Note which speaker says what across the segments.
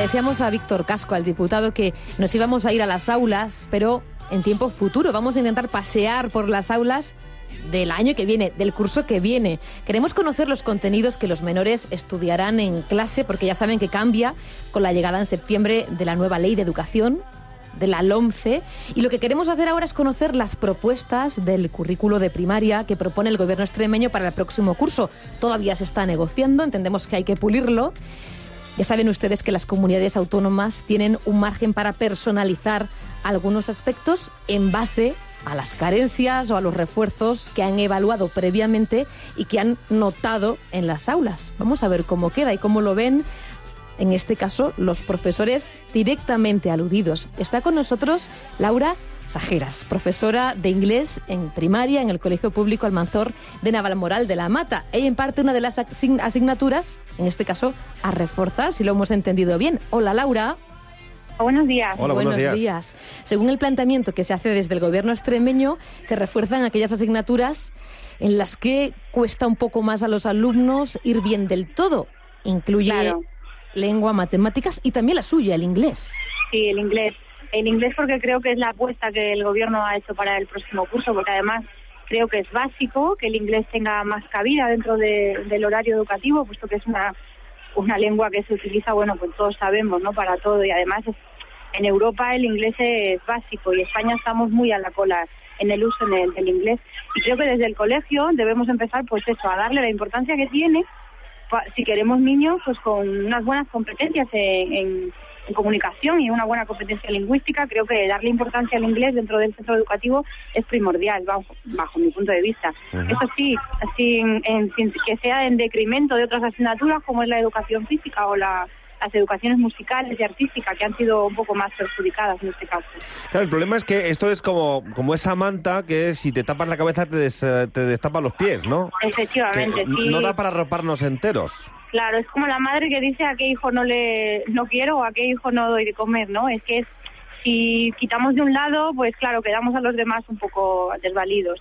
Speaker 1: decíamos a Víctor Casco, al diputado, que nos íbamos a ir a las aulas, pero en tiempo futuro. Vamos a intentar pasear por las aulas del año que viene, del curso que viene. Queremos conocer los contenidos que los menores estudiarán en clase, porque ya saben que cambia con la llegada en septiembre de la nueva Ley de Educación, de la LOMCE, y lo que queremos hacer ahora es conocer las propuestas del currículo de primaria que propone el gobierno extremeño para el próximo curso. Todavía se está negociando, entendemos que hay que pulirlo. Ya saben ustedes que las comunidades autónomas tienen un margen para personalizar algunos aspectos en base a las carencias o a los refuerzos que han evaluado previamente y que han notado en las aulas. Vamos a ver cómo queda y cómo lo ven, en este caso, los profesores directamente aludidos. Está con nosotros Laura Sajeras, profesora de inglés en primaria en el Colegio Público Almanzor de Navalmoral de la Mata. Ella imparte una de las asignaturas, en este caso, a reforzar, si lo hemos entendido bien. Hola, Laura.
Speaker 2: Buenos días.
Speaker 3: Hola, buenos
Speaker 1: días. Según el planteamiento que se hace desde el gobierno extremeño, se refuerzan aquellas asignaturas en las que cuesta un poco más a los alumnos ir bien del todo. Incluye lengua, matemáticas y también la suya, el inglés.
Speaker 2: Sí, el inglés. El inglés porque creo que es la apuesta que el gobierno ha hecho para el próximo curso, porque además creo que es básico que el inglés tenga más cabida dentro del horario educativo, puesto que es una lengua que se utiliza, bueno, pues todos sabemos, ¿no?, para todo, y además en Europa el inglés es básico y España estamos muy a la cola en el uso del inglés, y creo que desde el colegio debemos empezar, pues eso, a darle la importancia que tiene si queremos niños pues con unas buenas competencias en comunicación y una buena competencia lingüística. Creo que darle importancia al inglés dentro del centro educativo es primordial, bajo mi punto de vista. Eso sí, sin que sea en decremento de otras asignaturas como es la educación física o las educaciones musicales y artísticas, que han sido un poco más perjudicadas en este caso.
Speaker 3: Claro, el problema es que esto es como esa manta que si te tapas la cabeza te destapa los pies, ¿no?
Speaker 2: Efectivamente,
Speaker 3: que
Speaker 2: sí.
Speaker 3: No da para arroparnos enteros.
Speaker 2: Claro, es como la madre que dice a qué hijo no quiero o a qué hijo no doy de comer, ¿no? Es que si quitamos de un lado, pues claro, quedamos a los demás un poco desvalidos.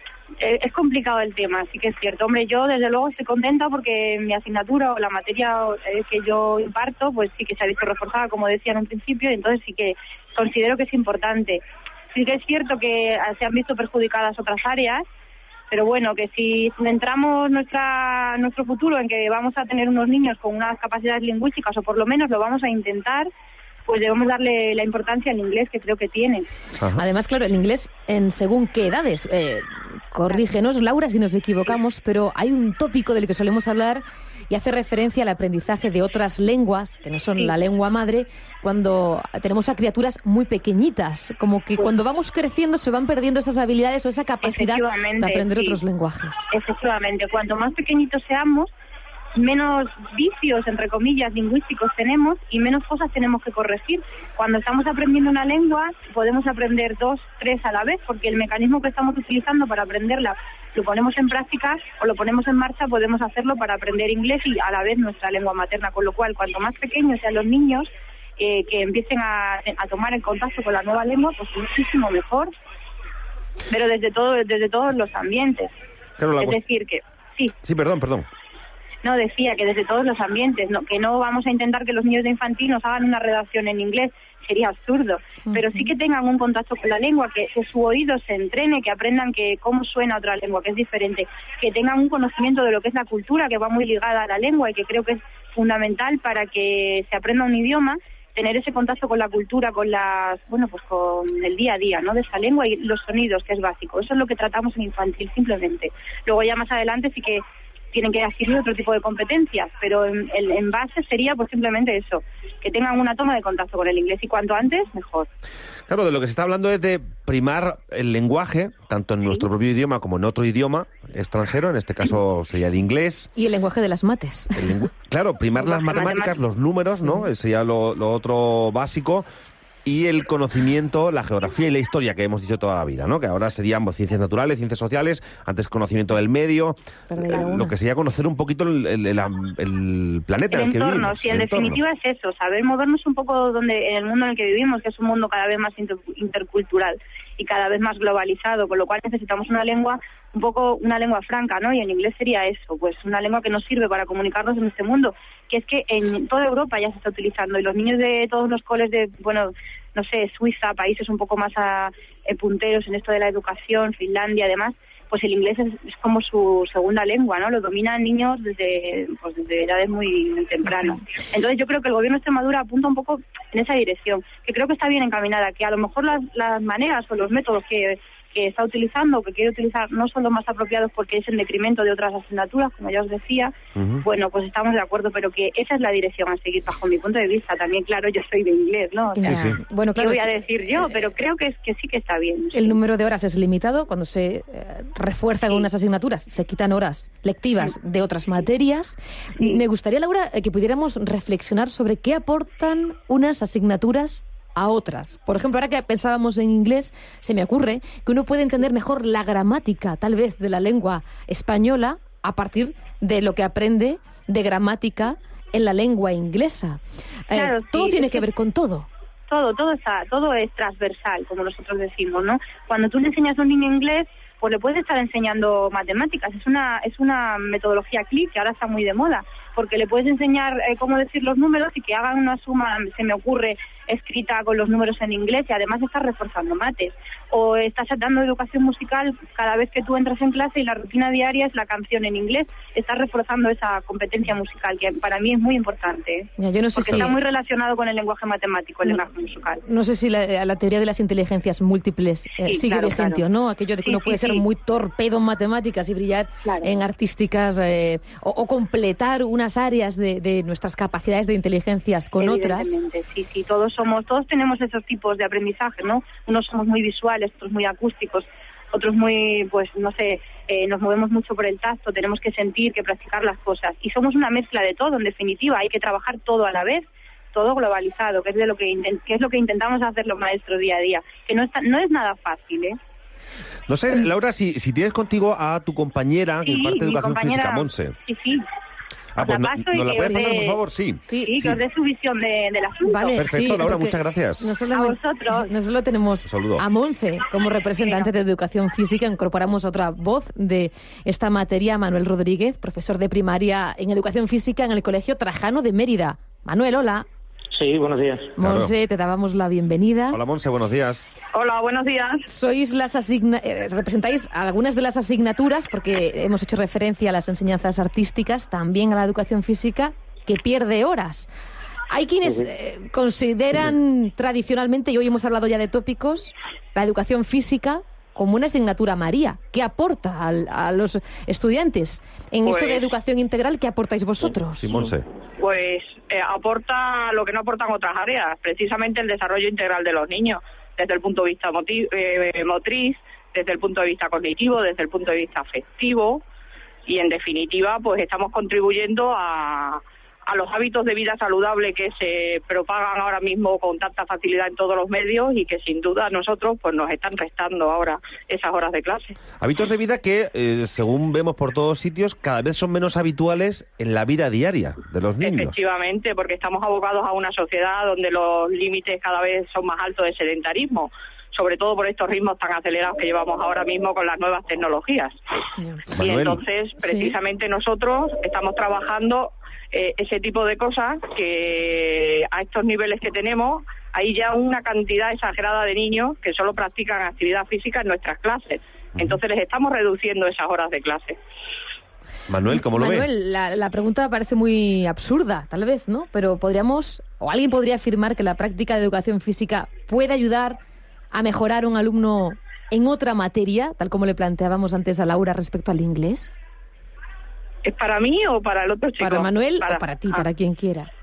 Speaker 2: Es complicado el tema, sí que es cierto. Hombre, yo desde luego estoy contenta porque mi asignatura o la materia que yo imparto, pues sí que se ha visto reforzada, como decía en un principio, y entonces sí que considero que es importante. Sí que es cierto que se han visto perjudicadas otras áreas, pero bueno, que si centramos nuestro futuro en que vamos a tener unos niños con unas capacidades lingüísticas, o por lo menos lo vamos a intentar, pues debemos darle la importancia al inglés que creo que tiene.
Speaker 1: Ajá. Además, claro, el inglés en según qué edades. Corrígenos, Laura, si nos equivocamos, pero hay un tópico del que solemos hablar y hace referencia al aprendizaje de otras lenguas, que no son la lengua madre, cuando tenemos a criaturas muy pequeñitas, como que cuando vamos creciendo se van perdiendo esas habilidades o esa capacidad de aprender otros lenguajes.
Speaker 2: Efectivamente, cuanto más pequeñitos seamos, menos vicios, entre comillas, lingüísticos tenemos y menos cosas tenemos que corregir. Cuando estamos aprendiendo una lengua, podemos aprender 2, 3 a la vez, porque el mecanismo que estamos utilizando para aprenderla lo ponemos en práctica o lo ponemos en marcha, podemos hacerlo para aprender inglés y a la vez nuestra lengua materna. Con lo cual, cuanto más pequeños sean los niños que empiecen a tomar el contacto con la nueva lengua, pues muchísimo mejor. Pero desde todos los ambientes.
Speaker 3: Claro,
Speaker 2: es decir, que...
Speaker 3: Sí, perdón.
Speaker 2: No, decía que desde todos los ambientes, que no vamos a intentar que los niños de infantil nos hagan una redacción en inglés, sería absurdo, pero sí que tengan un contacto con la lengua, que su oído se entrene, que aprendan cómo suena otra lengua, que es diferente, que tengan un conocimiento de lo que es la cultura, que va muy ligada a la lengua y que creo que es fundamental para que se aprenda un idioma, tener ese contacto con la cultura, con con el día a día, ¿no?, de esa lengua y los sonidos, que es básico. Eso es lo que tratamos en infantil, simplemente. Luego ya más adelante sí que tienen que adquirir otro tipo de competencias, pero en base sería pues simplemente eso, que tengan una toma de contacto con el inglés y cuanto antes, mejor.
Speaker 3: Claro, de lo que se está hablando es de primar el lenguaje, tanto en nuestro propio idioma como en otro idioma extranjero, en este caso sería el inglés.
Speaker 1: Y el lenguaje de las mates.
Speaker 3: Claro, primar las matemáticas, los números, ¿no? Sería lo otro básico. Y el conocimiento, la geografía y la historia que hemos dicho toda la vida, ¿no? Que ahora serían ciencias naturales, ciencias sociales, antes conocimiento del medio, lo que sería conocer un poquito el planeta en el que vivimos.
Speaker 2: Sí, en definitiva es eso, saber movernos un poco en el mundo en el que vivimos, que es un mundo cada vez más intercultural. y cada vez más globalizado, con lo cual necesitamos una lengua franca, ¿no? Y en inglés sería eso, pues una lengua que nos sirve para comunicarnos en este mundo, que es que en toda Europa ya se está utilizando, y los niños de todos los coles de, bueno, no sé, Suiza, países un poco más punteros en esto de la educación, Finlandia, además, pues el inglés es como su segunda lengua, ¿no? Lo dominan niños desde edades muy tempranas. Entonces yo creo que el gobierno de Extremadura apunta un poco en esa dirección, que creo que está bien encaminada, que a lo mejor las maneras o los métodos que está utilizando o que quiere utilizar no son los más apropiados porque es en detrimento de otras asignaturas, como ya os decía. Bueno, pues estamos de acuerdo, pero que esa es la dirección a seguir bajo mi punto de vista. También, claro, yo soy de inglés, ¿no? O sea,
Speaker 3: sí.
Speaker 1: Bueno, claro,
Speaker 2: ¿qué voy a decir yo? Pero creo que sí que está bien.
Speaker 1: El número de horas es limitado. Cuando se refuerzan unas asignaturas, se quitan horas lectivas de otras materias. Me gustaría, Laura, que pudiéramos reflexionar sobre qué aportan unas asignaturas a otras. Por ejemplo, ahora que pensábamos en inglés, se me ocurre que uno puede entender mejor la gramática, tal vez, de la lengua española a partir de lo que aprende de gramática en la lengua inglesa.
Speaker 2: Claro,
Speaker 1: todo tiene que ver con todo.
Speaker 2: Todo es transversal, como nosotros decimos, ¿no? Cuando tú le enseñas a un niño inglés, pues le puedes estar enseñando matemáticas. Es una metodología CLIC que ahora está muy de moda, porque le puedes enseñar cómo decir los números y que hagan una suma, se me ocurre, escrita con los números en inglés, y además estás reforzando mates. O estás dando educación musical cada vez que tú entras en clase y la rutina diaria es la canción en inglés. Estás reforzando esa competencia musical, que para mí es muy importante.
Speaker 1: Ya, yo no sé
Speaker 2: porque está muy relacionado con el lenguaje matemático, el lenguaje musical.
Speaker 1: No sé si la teoría de las inteligencias múltiples sigue vigente,
Speaker 2: claro.
Speaker 1: ¿o no? Aquello de que uno puede ser muy torpedo en matemáticas y brillar en artísticas, o completar unas áreas de nuestras capacidades de inteligencias con otras.
Speaker 2: Sí, todos tenemos esos tipos de aprendizaje, ¿no? Unos somos muy visuales, otros muy acústicos, otros muy, pues no sé, nos movemos mucho por el tacto, tenemos que sentir, que practicar las cosas, y somos una mezcla de todo. En definitiva, hay que trabajar todo a la vez, todo globalizado, que es lo que intentamos hacer los maestros día a día, que no es nada fácil, ¿eh?
Speaker 3: No sé, Laura, si tienes contigo a tu compañera que imparte educación física, Monse.
Speaker 2: Sí.
Speaker 3: Pues ¿nos la puedes pasar, por favor? Sí,
Speaker 2: que os dé su visión del asunto.
Speaker 1: Vale,
Speaker 3: perfecto, Laura, muchas gracias.
Speaker 2: A vosotros.
Speaker 1: No solo tenemos a Monse como representante de educación física, incorporamos otra voz de esta materia, Manuel Rodríguez, profesor de primaria en educación física en el Colegio Trajano de Mérida. Manuel, hola.
Speaker 4: Sí, buenos días.
Speaker 1: Monse, te dábamos la bienvenida.
Speaker 3: Hola, Monse, buenos días.
Speaker 2: Hola, buenos días.
Speaker 1: Sois representáis algunas de las asignaturas, porque hemos hecho referencia a las enseñanzas artísticas, también a la educación física, que pierde horas. Hay quienes consideran tradicionalmente, y hoy hemos hablado ya de tópicos, la educación física como una asignatura María. ¿Qué aporta a los estudiantes? En esto de educación integral, ¿qué aportáis vosotros?
Speaker 3: Sí, Monse.
Speaker 5: Pues aporta lo que no aportan otras áreas, precisamente el desarrollo integral de los niños, desde el punto de vista motriz, desde el punto de vista cognitivo, desde el punto de vista afectivo, y en definitiva pues estamos contribuyendo a los hábitos de vida saludable que se propagan ahora mismo con tanta facilidad en todos los medios y que sin duda nosotros pues nos están restando ahora esas horas de clase.
Speaker 3: Hábitos de vida que, según vemos por todos sitios, cada vez son menos habituales en la vida diaria de los niños.
Speaker 5: Efectivamente, porque estamos abocados a una sociedad donde los límites cada vez son más altos de sedentarismo, sobre todo por estos ritmos tan acelerados que llevamos ahora mismo con las nuevas tecnologías. Y entonces, precisamente nosotros estamos trabajando ese tipo de cosas que a estos niveles que tenemos hay ya una cantidad exagerada de niños que solo practican actividad física en nuestras clases. Entonces les estamos reduciendo esas horas de clase.
Speaker 3: Manuel, ¿cómo lo ve?
Speaker 1: Manuel, la pregunta parece muy absurda, tal vez, ¿no? Pero alguien podría afirmar que la práctica de educación física puede ayudar a mejorar un alumno en otra materia, tal como le planteábamos antes a Laura respecto al inglés.
Speaker 5: ¿Es para mí o para el otro chico?
Speaker 1: Para Manuel o para ti, para quien quiera.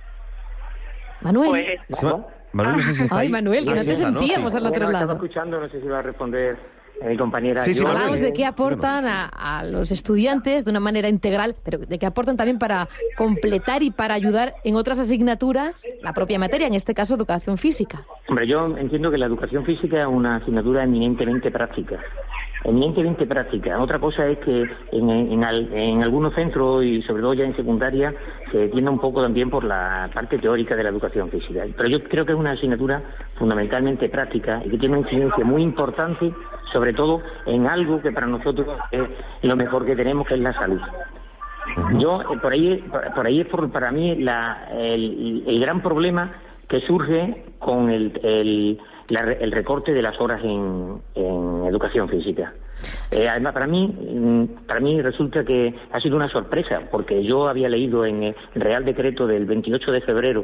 Speaker 1: Manuel.
Speaker 5: Pues,
Speaker 3: Manuel, no sé si está ahí.
Speaker 1: Ay, Manuel, que no te sentíamos al otro lado.
Speaker 4: Estaba escuchando, no sé si va a responder mi compañera.
Speaker 3: Sí,
Speaker 1: hablamos de qué aportan a los estudiantes de una manera integral, pero de qué aportan también para completar y para ayudar en otras asignaturas la propia materia, en este caso educación física.
Speaker 4: Hombre, yo entiendo que la educación física es una asignatura eminentemente práctica. eminentemente práctica. Otra cosa es que en algunos centros, y sobre todo ya en secundaria, se tiende un poco también por la parte teórica de la educación física. Pero yo creo que es una asignatura fundamentalmente práctica y que tiene una incidencia muy importante, sobre todo en algo que para nosotros es lo mejor que tenemos, que es la salud. Yo, por ahí es para mí el gran problema que surge con el recorte de las horas en educación física. Además, para mí resulta que ha sido una sorpresa, porque yo había leído en el Real Decreto del 28 de febrero,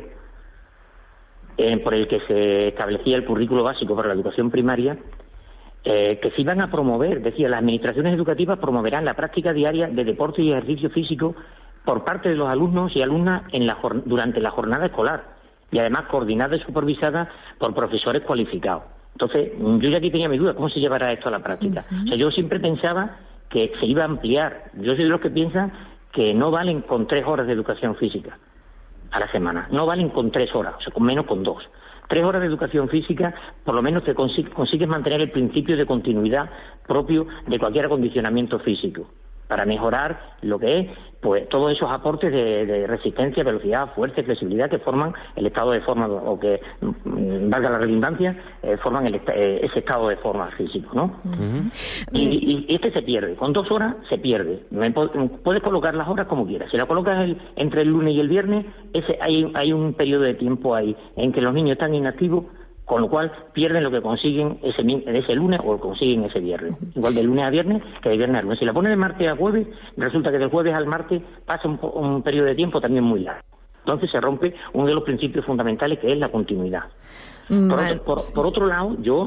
Speaker 4: por el que se establecía el currículo básico para la educación primaria, que se iban a promover, decía, las administraciones educativas promoverán la práctica diaria de deporte y ejercicio físico por parte de los alumnos y alumnas durante la jornada escolar, y además coordinada y supervisada por profesores cualificados. Entonces, yo ya aquí tenía mi duda, ¿cómo se llevará esto a la práctica? O sea, yo siempre pensaba que se iba a ampliar. Yo soy de los que piensan que no valen con 3 horas de educación física a la semana, no valen con 3 horas, o sea, con menos con 2. 3 horas de educación física, por lo menos te consigues mantener el principio de continuidad propio de cualquier acondicionamiento físico, para mejorar lo que es, pues, todos esos aportes de resistencia, velocidad, fuerza y flexibilidad que forman el estado de forma, o que, valga la redundancia, forman ese estado de forma físico, ¿no? Y este se pierde, con 2 horas se pierde. Puedes colocar las horas como quieras. Si la colocas entre el lunes y el viernes, hay un periodo de tiempo ahí en que los niños están inactivos, con lo cual pierden lo que consiguen ese lunes o lo consiguen ese viernes. Igual de lunes a viernes que de viernes a lunes. Si la ponen de martes a jueves, resulta que del jueves al martes pasa un periodo de tiempo también muy largo. Entonces se rompe uno de los principios fundamentales, que es la continuidad. Por otro lado, yo,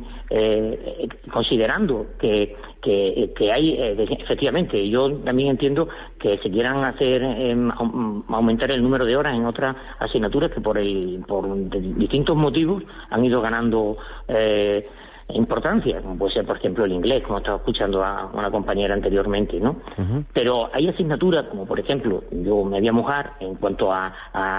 Speaker 4: considerando que hay, efectivamente, yo también entiendo que se quieran hacer aumentar el número de horas en otras asignaturas que por distintos motivos han ido ganando importancia, como puede ser, por ejemplo, el inglés, como estaba escuchando a una compañera anteriormente, ¿no? Pero hay asignaturas, como por ejemplo, yo me voy a mojar en cuanto a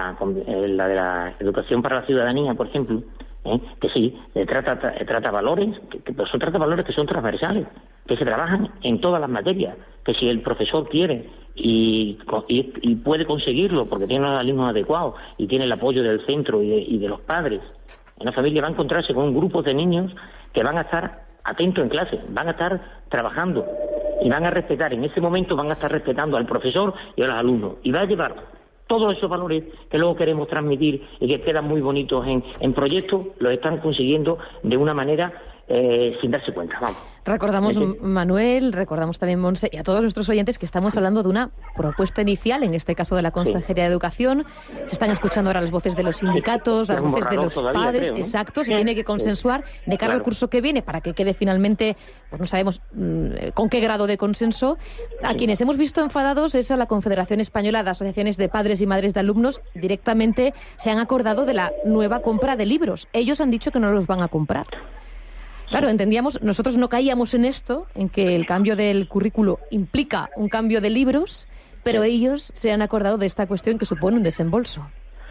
Speaker 4: la de la educación para la ciudadanía, por ejemplo, que sí, trata valores, pero trata valores que son transversales, que se trabajan en todas las materias, que si el profesor quiere y puede conseguirlo porque tiene los alumnos adecuados y tiene el apoyo del centro y de los padres, en la familia va a encontrarse con un grupo de niños que van a estar atentos en clase, van a estar trabajando y van a respetar, en ese momento van a estar respetando al profesor y a los alumnos, y va a llevar todos esos valores que luego queremos transmitir y que quedan muy bonitos en proyectos, los están consiguiendo de una manera sin darse cuenta. Vamos.
Speaker 1: Recordamos, Manuel, recordamos también, Monse, y a todos nuestros oyentes que estamos hablando de una propuesta inicial, en este caso de la Consejería de Educación. Se están escuchando ahora las voces de los sindicatos, las voces de los padres, creo, ¿no? Exacto, se tiene que consensuar de cara al curso que viene para que quede finalmente, pues no sabemos con qué grado de consenso. A quienes hemos visto enfadados es a la Confederación Española de Asociaciones de Padres y Madres de Alumnos. Directamente se han acordado de la nueva compra de libros. Ellos han dicho que no los van a comprar. Claro, entendíamos, nosotros no caíamos en esto, en que el cambio del currículo implica un cambio de libros, pero ellos se han acordado de esta cuestión que supone un desembolso.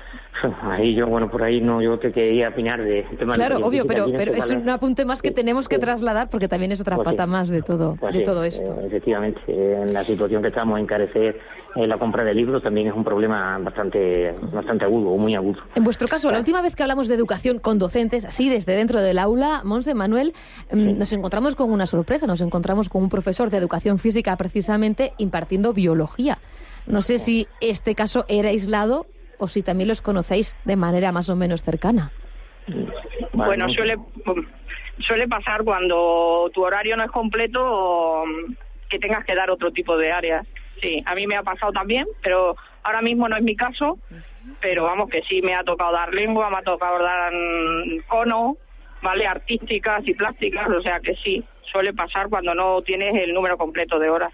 Speaker 4: Ahí yo, por ahí no, yo te quería opinar de temas.
Speaker 1: Claro, obvio, pero es un apunte más que tenemos que trasladar porque también es otra pata más de todo esto.
Speaker 4: Efectivamente, en la situación que estamos, encarecer la compra de libros también es un problema bastante agudo, o muy agudo.
Speaker 1: En vuestro caso, la última vez que hablamos de educación con docentes, así desde dentro del aula, Monse, Manuel, nos encontramos con una sorpresa, nos encontramos con un profesor de educación física precisamente impartiendo biología. No sé si este caso era aislado o si también los conocéis de manera más o menos cercana.
Speaker 5: Bueno, suele pasar cuando tu horario no es completo o que tengas que dar otro tipo de áreas. Sí, a mí me ha pasado también, pero ahora mismo no es mi caso, pero vamos que sí, me ha tocado dar lengua, me ha tocado dar cono, ¿vale? Artísticas y plásticas, o sea que sí, suele pasar cuando no tienes el número completo de horas.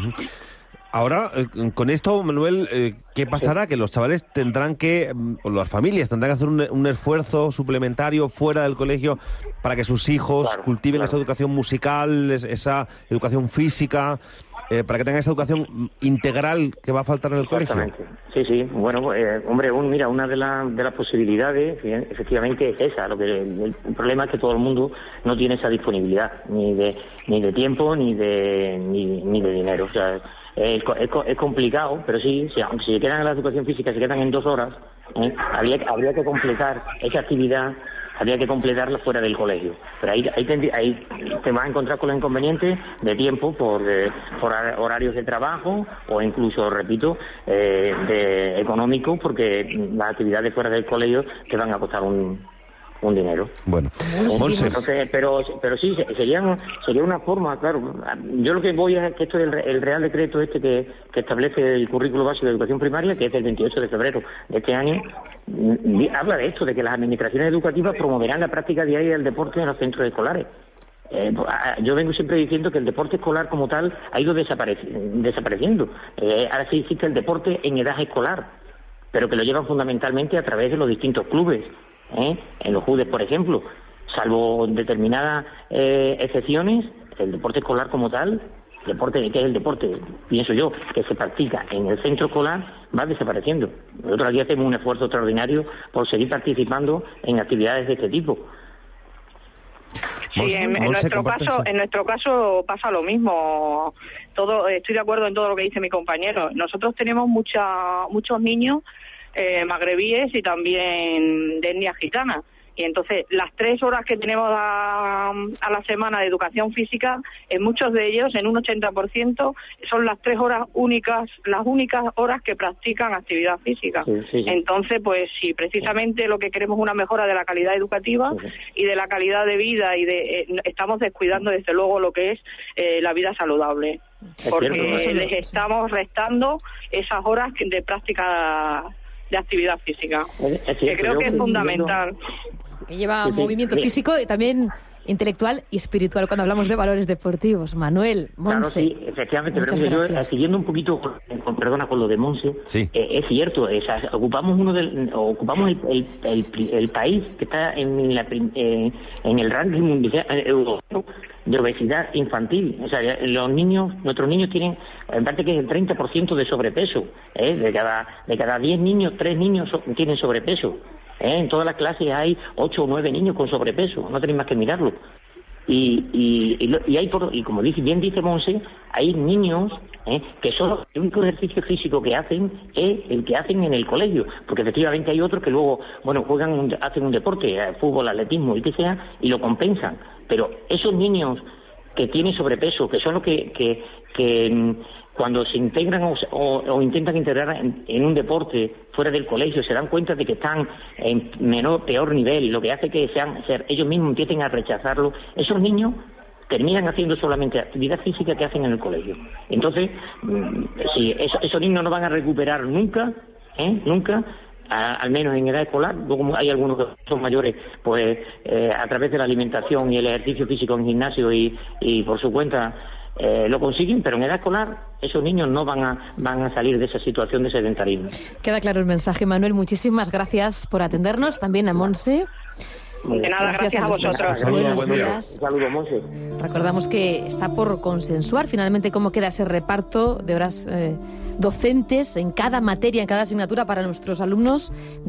Speaker 3: Ahora, con esto, Manuel, ¿qué pasará? Que los chavales tendrán que, o las familias tendrán que hacer un esfuerzo suplementario fuera del colegio para que sus hijos cultiven esa educación musical, esa educación física. para que tengan esa educación integral que va a faltar en el colegio.
Speaker 4: Sí. Bueno, hombre, mira, una de las posibilidades, efectivamente, es esa. El problema es que todo el mundo no tiene esa disponibilidad, ni de tiempo, ni de dinero. O sea, es complicado, pero sí, aunque si se quedan en la educación física, se quedan en 2 horas, habría que completar esa actividad. Habría que completarla fuera del colegio. Pero ahí te vas a encontrar con los inconvenientes de tiempo por horarios de trabajo o incluso, repito, de económico, porque las actividades fuera del colegio te van a costar un dinero.
Speaker 3: Bueno,
Speaker 4: entonces, pero sí, sería una forma, claro. Yo lo que voy es que esto es el Real Decreto que establece el currículo básico de educación primaria, que es del 28 de febrero de este año, habla de esto, de que las administraciones educativas promoverán la práctica diaria del deporte en los centros escolares. Yo vengo siempre diciendo que el deporte escolar como tal ha ido desapareciendo. Ahora sí existe el deporte en edad escolar, pero que lo llevan fundamentalmente a través de los distintos clubes. En los JUDES, por ejemplo, salvo determinadas excepciones, el deporte escolar como tal, ¿qué es el deporte? Pienso yo, que se practica en el centro escolar, va desapareciendo. Nosotros aquí hacemos un esfuerzo extraordinario por seguir participando en actividades de este tipo.
Speaker 5: Sí, en nuestro caso pasa lo mismo. Estoy de acuerdo en todo lo que dice mi compañero. Nosotros tenemos muchos niños magrebíes y también de etnia gitana. Y entonces las 3 horas que tenemos a la semana de educación física, en muchos de ellos, en un 80%, son las 3 horas las únicas horas que practican actividad física. Sí. Entonces, pues si precisamente lo que queremos es una mejora de la calidad educativa y de la calidad de vida, y estamos descuidando desde luego lo que es la vida saludable. Porque les estamos restando esas horas de práctica de actividad física, que creo que es fundamental.
Speaker 1: Que lleva movimiento físico y también intelectual y espiritual cuando hablamos de valores deportivos. Manuel, Monse.
Speaker 4: Claro, sí, efectivamente, pero yo, siguiendo un poquito con lo de Monse, es cierto, ocupamos el país que está en el ranking mundial europeo de obesidad infantil. O sea, nuestros niños tienen, en parte, que es el 30% de sobrepeso. De cada 10 niños, 3 niños tienen sobrepeso. En todas las clases hay 8 o 9 niños con sobrepeso, no tenéis más que mirarlo. Y como bien dice Monse, hay niños que solo el único ejercicio físico que hacen es el que hacen en el colegio, porque efectivamente hay otros que luego, hacen un deporte, fútbol, atletismo, y que sea, y lo compensan. Pero esos niños que tienen sobrepeso, que son los que cuando se integran o intentan integrar en un deporte fuera del colegio, se dan cuenta de que están en peor nivel, y lo que hace que ellos mismos empiecen a rechazarlo. Esos niños terminan haciendo solamente actividad física que hacen en el colegio. Entonces, esos niños no van a recuperar nunca, al menos en edad escolar. Luego hay algunos que son mayores, pues a través de la alimentación y el ejercicio físico en gimnasio y por su cuenta lo consiguen, pero en edad escolar esos niños no van a salir de esa situación de sedentarismo.
Speaker 1: Queda claro el mensaje, Manuel. Muchísimas gracias por atendernos, también a Monse.
Speaker 5: De nada, gracias a vosotros.
Speaker 1: Buenos días.
Speaker 4: Un saludo, Monse.
Speaker 1: Recordamos que está por consensuar finalmente cómo queda ese reparto de horas docentes en cada materia, en cada asignatura para nuestros alumnos